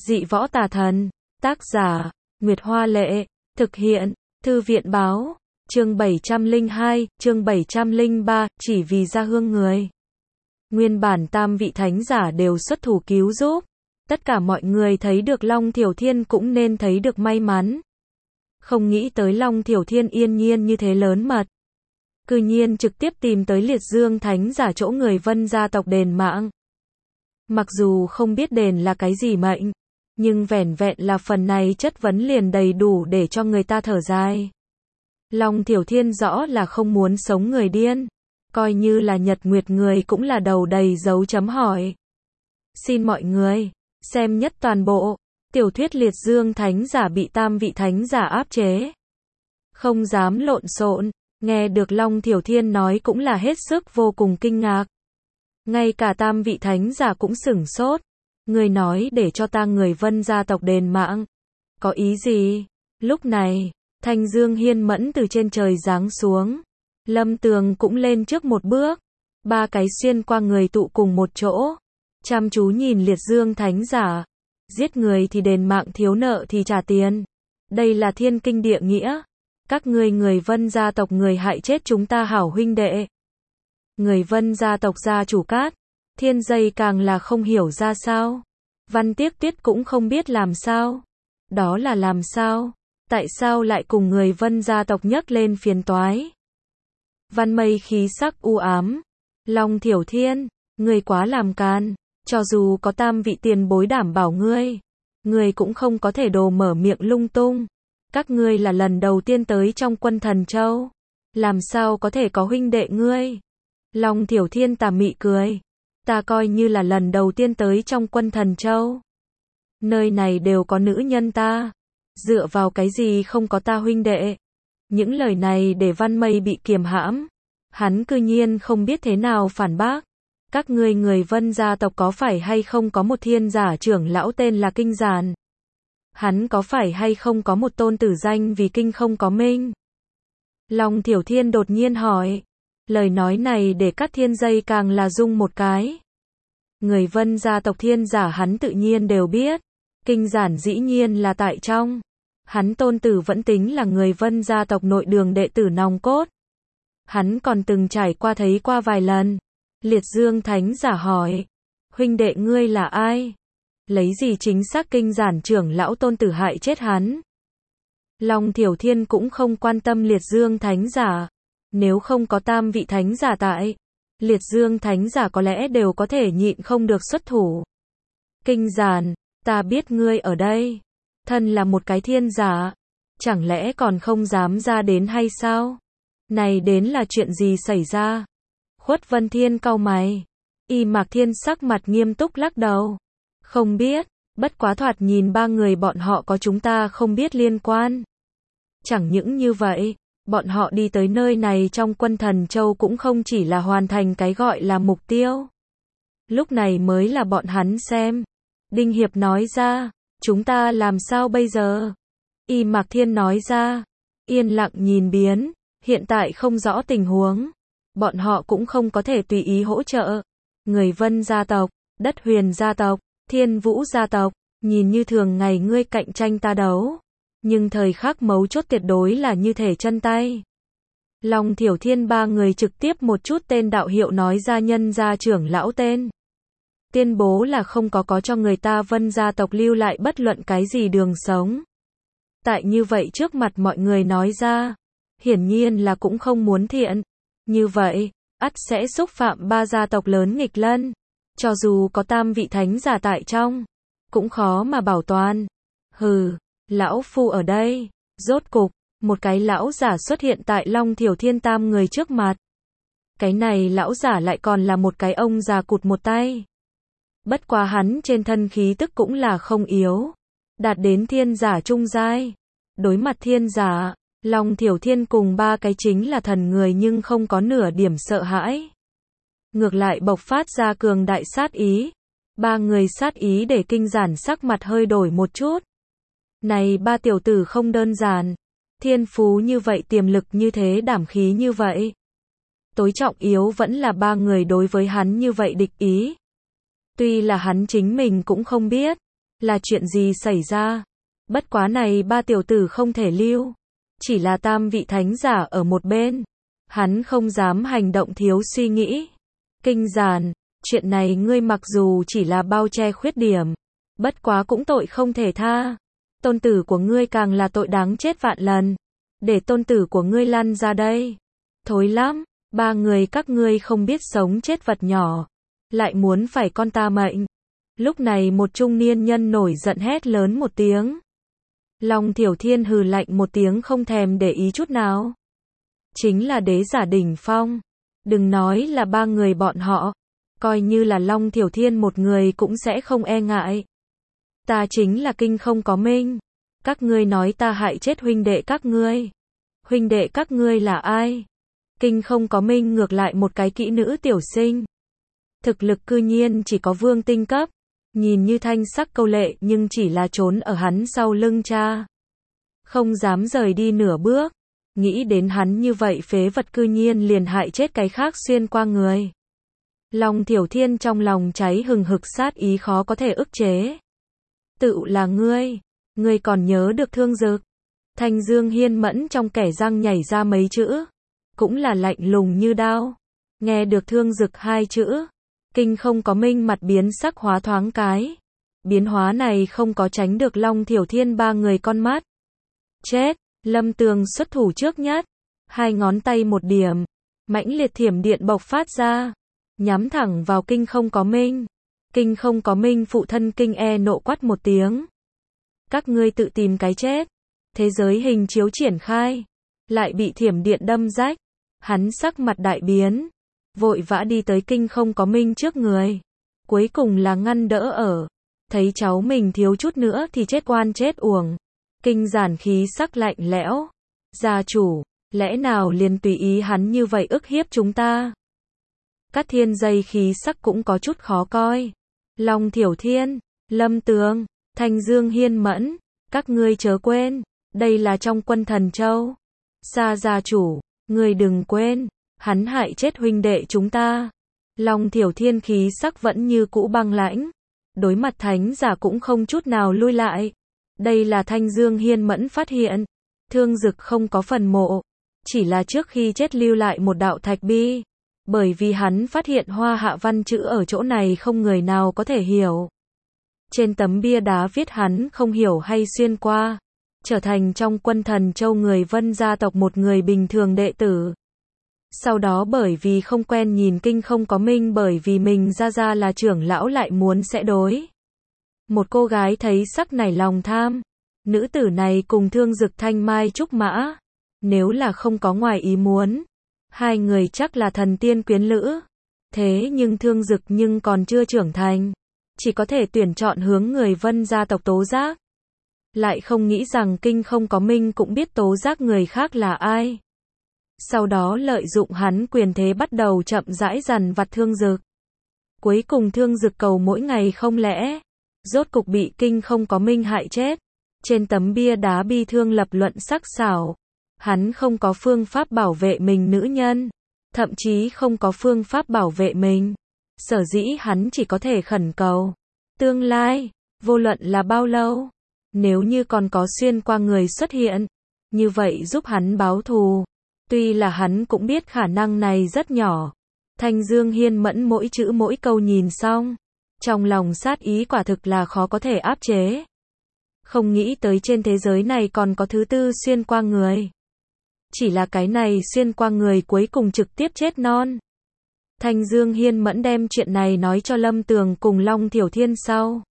Dị võ tà thần. Tác giả, Nguyệt Hoa Lệ. Thực hiện, Thư viện Báo. Chương 702, chương 703, chỉ vì ra hương người. Nguyên bản tam vị thánh giả đều xuất thủ cứu giúp. Tất cả mọi người thấy được Long Thiểu Thiên cũng nên thấy được may mắn. Không nghĩ tới Long Thiểu Thiên yên nhiên như thế lớn mật. Cư nhiên trực tiếp tìm tới Liệt Dương Thánh giả chỗ người Vân gia tộc đền mạng. Mặc dù không biết đền là cái gì mệnh, nhưng vẻn vẹn là phần này chất vấn liền đầy đủ để cho người ta thở dài. Long Thiểu Thiên rõ là không muốn sống người điên. Coi như là Nhật Nguyệt người cũng là đầu đầy dấu chấm hỏi. Xin mọi người xem nhất toàn bộ tiểu thuyết Liệt Dương Thánh giả bị tam vị thánh giả áp chế. Không dám lộn xộn, nghe được Long Thiểu Thiên nói cũng là hết sức vô cùng kinh ngạc. Ngay cả tam vị thánh giả cũng sửng sốt. Người nói để cho ta người Vân gia tộc đền mạng. Có ý gì? Lúc này, Thanh Dương Hiên Mẫn từ trên trời giáng xuống. Lâm Tường cũng lên trước một bước. Ba cái xuyên qua người tụ cùng một chỗ. Chăm chú nhìn Liệt Dương Thánh giả. Giết người thì đền mạng, thiếu nợ thì trả tiền. Đây là thiên kinh địa nghĩa. Các ngươi người Vân gia tộc người hại chết chúng ta hảo huynh đệ. Người Vân gia tộc gia chủ Cát Thiên Dây càng là không hiểu ra sao. Văn Tiếc Tuyết cũng không biết làm sao. Đó là làm sao? Tại sao lại cùng người Vân gia tộc nhấc lên phiền toái? Văn Mây khí sắc u ám. Long Thiểu Thiên, ngươi quá làm can. Cho dù có tam vị tiền bối đảm bảo ngươi cũng không có thể đồ mở miệng lung tung. Các ngươi là lần đầu tiên tới trong quân Thần Châu. Làm sao có thể có huynh đệ ngươi? Long Thiểu Thiên tà mị cười. Ta coi như là lần đầu tiên tới trong quân Thần Châu. Nơi này đều có nữ nhân ta. Dựa vào cái gì không có ta huynh đệ? Những lời này để Văn Mây bị kiềm hãm. Hắn cư nhiên không biết thế nào phản bác. Các ngươi người Vân gia tộc có phải hay không có một thiên giả trưởng lão tên là Kinh Giản? Hắn có phải hay không có một tôn tử danh vì kinh không có minh? Long Thiểu Thiên đột nhiên hỏi. Lời nói này để Cát Thiên Dây càng là rung một cái. Người Vân gia tộc thiên giả hắn tự nhiên đều biết. Kinh Giản dĩ nhiên là tại trong. Hắn tôn tử vẫn tính là người Vân gia tộc nội đường đệ tử nòng cốt. Hắn còn từng trải qua thấy qua vài lần. Liệt Dương Thánh giả hỏi. Huynh đệ ngươi là ai? Lấy gì chính xác Kinh Giản trưởng lão tôn tử hại chết hắn? Long Thiểu Thiên cũng không quan tâm Liệt Dương Thánh giả. Nếu không có tam vị thánh giả tại, Liệt Dương Thánh giả có lẽ đều có thể nhịn không được xuất thủ. Kinh Giản, ta biết ngươi ở đây. Thân là một cái thiên giả, chẳng lẽ còn không dám ra đến hay sao? Này đến là chuyện gì xảy ra? Khuất Vân Thiên cau mày. Y Mạc Thiên sắc mặt nghiêm túc lắc đầu. Không biết, bất quá thoạt nhìn ba người bọn họ có chúng ta không biết liên quan. Chẳng những như vậy, bọn họ đi tới nơi này trong quân Thần Châu cũng không chỉ là hoàn thành cái gọi là mục tiêu. Lúc này mới là bọn hắn xem. Đinh Hiệp nói ra, chúng ta làm sao bây giờ? Y Mạc Thiên nói ra, yên lặng nhìn biến, hiện tại không rõ tình huống. Bọn họ cũng không có thể tùy ý hỗ trợ. Người Vân gia tộc, Đất Huyền gia tộc, Thiên Vũ gia tộc, nhìn như thường ngày ngươi cạnh tranh ta đấu. Nhưng thời khắc mấu chốt tuyệt đối là như thể chân tay. Long Thiểu Thiên ba người trực tiếp một chút tên đạo hiệu nói ra nhân gia trưởng lão tên. Tuyên bố là không có cho người ta Vân gia tộc lưu lại bất luận cái gì đường sống. Tại như vậy trước mặt mọi người nói ra, hiển nhiên là cũng không muốn thiện. Như vậy, ắt sẽ xúc phạm ba gia tộc lớn nghịch lân. Cho dù có tam vị thánh giả tại trong, cũng khó mà bảo toàn. Hừ, lão phu ở đây. Rốt cục, một cái lão giả xuất hiện tại Long Thiểu Thiên tam người trước mặt. Cái này lão giả lại còn là một cái ông già cụt một tay. Bất quá hắn trên thân khí tức cũng là không yếu. Đạt đến thiên giả trung giai. Đối mặt thiên giả, Long Thiểu Thiên cùng ba cái chính là thần người nhưng không có nửa điểm sợ hãi. Ngược lại bộc phát ra cường đại sát ý. Ba người sát ý để Kinh Giản sắc mặt hơi đổi một chút. Này ba tiểu tử không đơn giản. Thiên phú như vậy, tiềm lực như thế, đảm khí như vậy. Tối trọng yếu vẫn là ba người đối với hắn như vậy địch ý. Tuy là hắn chính mình cũng không biết. Là chuyện gì xảy ra? Bất quá này ba tiểu tử không thể lưu. Chỉ là tam vị thánh giả ở một bên. Hắn không dám hành động thiếu suy nghĩ. Kinh Giản, chuyện này ngươi mặc dù chỉ là bao che khuyết điểm. Bất quá cũng tội không thể tha. Tôn tử của ngươi càng là tội đáng chết vạn lần. Để tôn tử của ngươi lăn ra đây. Thối lắm, ba người các ngươi không biết sống chết vật nhỏ. Lại muốn phải con ta mệnh. Lúc này một trung niên nhân nổi giận hét lớn một tiếng. Long Thiểu Thiên hừ lạnh một tiếng không thèm để ý chút nào. Chính là đế giả đỉnh phong. Đừng nói là ba người bọn họ. Coi như là Long Thiểu Thiên một người cũng sẽ không e ngại. Ta chính là Kinh Không Có Minh. Các ngươi nói ta hại chết huynh đệ các ngươi. Huynh đệ các ngươi là ai? Kinh Không Có Minh ngược lại một cái kỹ nữ tiểu sinh. Thực lực cư nhiên chỉ có vương tinh cấp. Nhìn như thanh sắc câu lệ nhưng chỉ là trốn ở hắn sau lưng cha. Không dám rời đi nửa bước. Nghĩ đến hắn như vậy phế vật cư nhiên liền hại chết cái khác xuyên qua người. Long Thiểu Thiên trong lòng cháy hừng hực sát ý khó có thể ức chế. Tự là ngươi còn nhớ được Thương Dực. Thanh Dương Hiên Mẫn trong kẻ răng nhảy ra mấy chữ. Cũng là lạnh lùng như đao. Nghe được Thương Dực hai chữ. Kinh Không Có Minh mặt biến sắc hóa thoáng cái. Biến hóa này không có tránh được Long Thiểu Thiên ba người con mắt. Chết, Lâm Tường xuất thủ trước nhất. Hai ngón tay một điểm. Mãnh liệt thiểm điện bộc phát ra. Nhắm thẳng vào Kinh Không Có Minh. Kinh Không Có Minh phụ thân kinh nộ quát một tiếng. Các ngươi tự tìm cái chết. Thế giới hình chiếu triển khai. Lại bị thiểm điện đâm rách. Hắn sắc mặt đại biến. Vội vã đi tới Kinh Không Có Minh trước người. Cuối cùng là ngăn đỡ ở. Thấy cháu mình thiếu chút nữa thì chết oan chết uổng. Kinh Giản khí sắc lạnh lẽo. Gia chủ, lẽ nào liền tùy ý hắn như vậy ức hiếp chúng ta? Cát Thiên Dây khí sắc cũng có chút khó coi. Long Thiểu Thiên, Lâm Tường, Thanh Dương Hiên Mẫn, các ngươi chớ quên, đây là trong Quân Thần Châu. Sa gia chủ, ngươi đừng quên, hắn hại chết huynh đệ chúng ta. Long Thiểu Thiên khí sắc vẫn như cũ băng lãnh. Đối mặt thánh giả cũng không chút nào lui lại. Đây là Thanh Dương Hiên Mẫn phát hiện. Thương Dực không có phần mộ. Chỉ là trước khi chết lưu lại một đạo thạch bi. Bởi vì hắn phát hiện hoa hạ văn chữ ở chỗ này không người nào có thể hiểu. Trên tấm bia đá viết hắn không hiểu hay xuyên qua. Trở thành trong Quân Thần Châu người Vân gia tộc một người bình thường đệ tử. Sau đó bởi vì không quen nhìn Kinh Không Có Minh bởi vì mình ra là trưởng lão lại muốn sẽ đối. Một cô gái thấy sắc nảy lòng tham. Nữ tử này cùng Thương Dực thanh mai trúc mã. Nếu là không có ngoài ý muốn. Hai người chắc là thần tiên quyến lữ. Thế nhưng Thương Dực nhưng còn chưa trưởng thành. Chỉ có thể tuyển chọn hướng người Vân gia tộc tố giác. Lại không nghĩ rằng Kinh Không Có Minh cũng biết tố giác người khác là ai. Sau đó lợi dụng hắn quyền thế bắt đầu chậm rãi dằn vặt Thương Dực. Cuối cùng Thương Dực cầu mỗi ngày không lẽ. Rốt cục bị Kinh Không Có Minh hại chết. Trên tấm bia đá bi thương lập luận sắc sảo. Hắn không có phương pháp bảo vệ mình nữ nhân. Thậm chí không có phương pháp bảo vệ mình. Sở dĩ hắn chỉ có thể khẩn cầu. Tương lai, vô luận là bao lâu. Nếu như còn có xuyên qua người xuất hiện. Như vậy giúp hắn báo thù. Tuy là hắn cũng biết khả năng này rất nhỏ. Thanh Dương Hiên Mẫn mỗi chữ mỗi câu nhìn xong. Trong lòng sát ý quả thực là khó có thể áp chế. Không nghĩ tới trên thế giới này còn có thứ tư xuyên qua người. Chỉ là cái này xuyên qua người cuối cùng trực tiếp chết non. Thanh Dương Hiên Mẫn đem chuyện này nói cho Lâm Tường cùng Long Thiểu Thiên sau.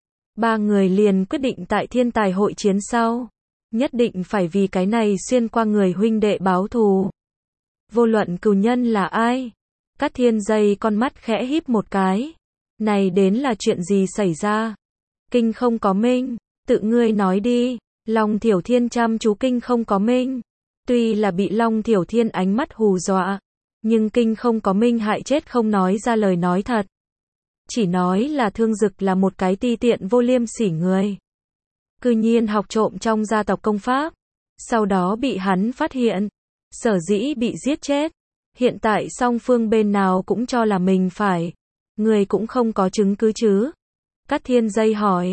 Ba người liền quyết định tại thiên tài hội chiến sau. Nhất định phải vì cái này xuyên qua người huynh đệ báo thù. Vô luận cừu nhân là ai. Cát Thiên Dây con mắt khẽ híp một cái. Này đến là chuyện gì xảy ra? Kinh Không Có Minh, tự ngươi nói đi. Long Thiểu Thiên chăm chú Kinh Không Có Minh. Tuy là bị Long Thiểu Thiên ánh mắt hù dọa. Nhưng Kinh Không Có Minh hại chết không nói ra lời nói thật. Chỉ nói là Thương Dực là một cái ti tiện vô liêm sỉ người. Cư nhiên học trộm trong gia tộc công pháp. Sau đó bị hắn phát hiện. Sở dĩ bị giết chết. Hiện tại song phương bên nào cũng cho là mình phải. Người cũng không có chứng cứ chứ. Cát Thiên Dây hỏi.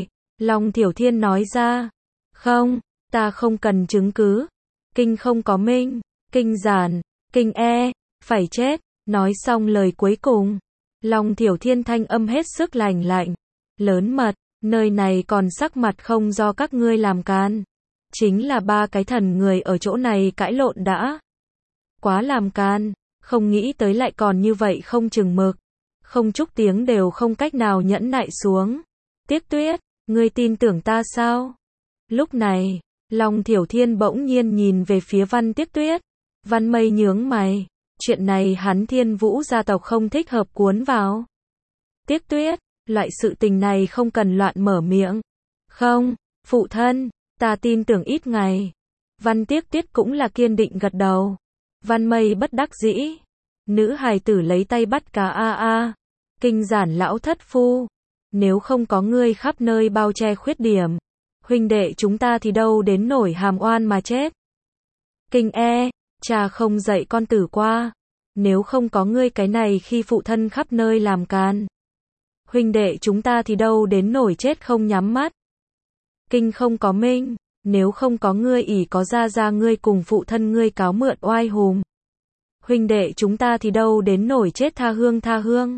Long Thiểu Thiên nói ra. Không, ta không cần chứng cứ. Kinh không có minh, kinh giản, kinh phải chết. Nói xong lời cuối cùng. Long Thiểu Thiên thanh âm hết sức lành lạnh. Lớn mật, nơi này còn sắc mặt không do các ngươi làm can. Chính là ba cái thần người ở chỗ này cãi lộn đã. Quá làm can, không nghĩ tới lại còn như vậy không chừng mực. Không chút tiếng đều không cách nào nhẫn nại xuống. Tiếc Tuyết, ngươi tin tưởng ta sao? Lúc này, Long Thiểu Thiên bỗng nhiên nhìn về phía Văn Tiếc Tuyết. Văn Mây nhướng mày. Chuyện này hắn Thiên Vũ gia tộc không thích hợp cuốn vào. Tiếc Tuyết, loại sự tình này không cần loạn mở miệng. Không, phụ thân, ta tin tưởng ít ngày. Văn Tiếc Tuyết cũng là kiên định gật đầu. Văn Mây bất đắc dĩ. Nữ hài tử lấy tay bắt cá kinh giản lão thất phu. Nếu không có ngươi khắp nơi bao che khuyết điểm, huynh đệ chúng ta thì đâu đến nổi hàm oan mà chết. Kinh cha không dạy con tử qua. Nếu không có ngươi cái này khi phụ thân khắp nơi làm can, huynh đệ chúng ta thì đâu đến nổi chết không nhắm mắt. Kinh không có minh, nếu không có ngươi ỷ có ra ngươi cùng phụ thân ngươi cáo mượn oai hùm, huynh đệ chúng ta thì đâu đến nổi chết tha hương.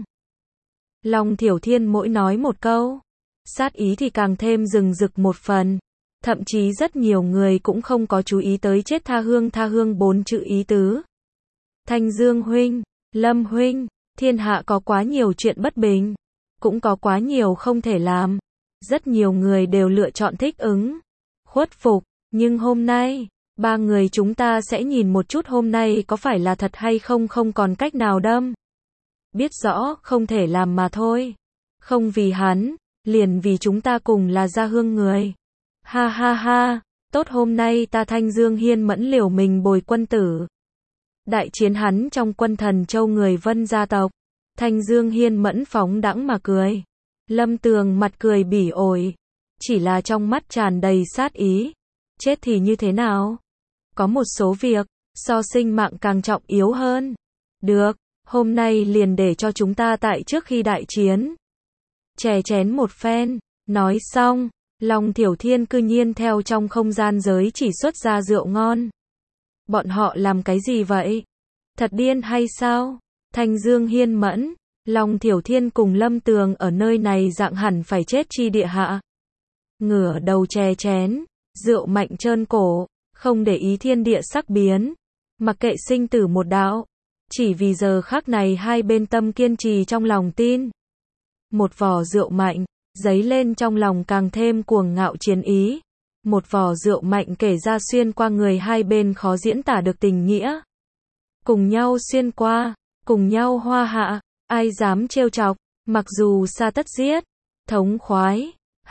Long Thiểu Thiên mỗi nói một câu, sát ý thì càng thêm rừng rực một phần. Thậm chí rất nhiều người cũng không có chú ý tới chết tha hương 4 chữ ý tứ. Thanh Dương huynh, Lâm huynh, thiên hạ có quá nhiều chuyện bất bình, cũng có quá nhiều không thể làm. Rất nhiều người đều lựa chọn thích ứng, khuất phục, nhưng hôm nay, ba người chúng ta sẽ nhìn một chút hôm nay có phải là thật hay không còn cách nào đâm. Biết rõ không thể làm mà thôi. Không vì hắn, liền vì chúng ta cùng là gia hương người. Ha, tốt hôm nay ta Thanh Dương Hiên Mẫn liều mình bồi quân tử. Đại chiến hắn trong quân Thần Châu người Vân gia tộc. Thanh Dương Hiên Mẫn phóng đãng mà cười. Lâm Tường mặt cười bỉ ổi. Chỉ là trong mắt tràn đầy sát ý. Chết thì như thế nào? Có một số việc, so sinh mạng càng trọng yếu hơn. Được, hôm nay liền để cho chúng ta tại trước khi đại chiến. Chè chén một phen, nói xong. Long Thiểu Thiên cư nhiên theo trong không gian giới chỉ xuất ra rượu ngon. Bọn họ làm cái gì vậy? Thật điên hay sao? Thanh Dương Hiên Mẫn, Long Thiểu Thiên cùng Lâm Tường ở nơi này dạng hẳn phải chết chi địa hạ. Ngửa đầu chè chén, rượu mạnh trơn cổ, không để ý thiên địa sắc biến, mặc kệ sinh tử một đạo. Chỉ vì giờ khắc này hai bên tâm kiên trì trong lòng tin. Một vò rượu mạnh, dấy lên trong lòng càng thêm cuồng ngạo chiến ý. Một vò rượu mạnh kể ra xuyên qua người hai bên khó diễn tả được tình nghĩa. Cùng nhau xuyên qua, cùng nhau hoa hạ, ai dám trêu chọc, mặc dù xa tất giết, thống khoái.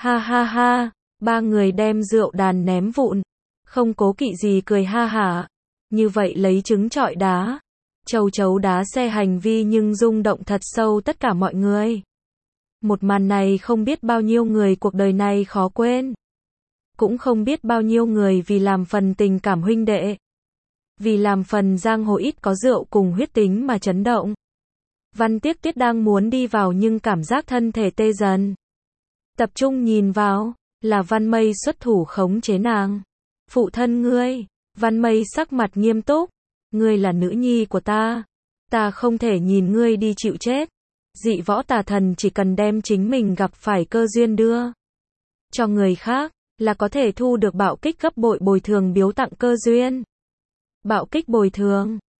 Ha, ba người đem rượu đàn ném vụn, không cố kỵ gì cười ha hả. Như vậy lấy trứng trọi đá, châu chấu đá xe hành vi nhưng rung động thật sâu tất cả mọi người. Một màn này không biết bao nhiêu người cuộc đời này khó quên. Cũng không biết bao nhiêu người vì làm phần tình cảm huynh đệ, vì làm phần giang hồ ít có rượu cùng huyết tính mà chấn động. Văn Tiếc Tuyết đang muốn đi vào nhưng cảm giác thân thể tê dần. Tập trung nhìn vào, là Văn Mây xuất thủ khống chế nàng. Phụ thân ngươi, Văn Mây sắc mặt nghiêm túc. Ngươi là nữ nhi của ta. Ta không thể nhìn ngươi đi chịu chết. Dị võ tà thần chỉ cần đem chính mình gặp phải cơ duyên đưa cho người khác, là có thể thu được bạo kích gấp bội bồi thường biếu tặng cơ duyên. Bạo kích bồi thường,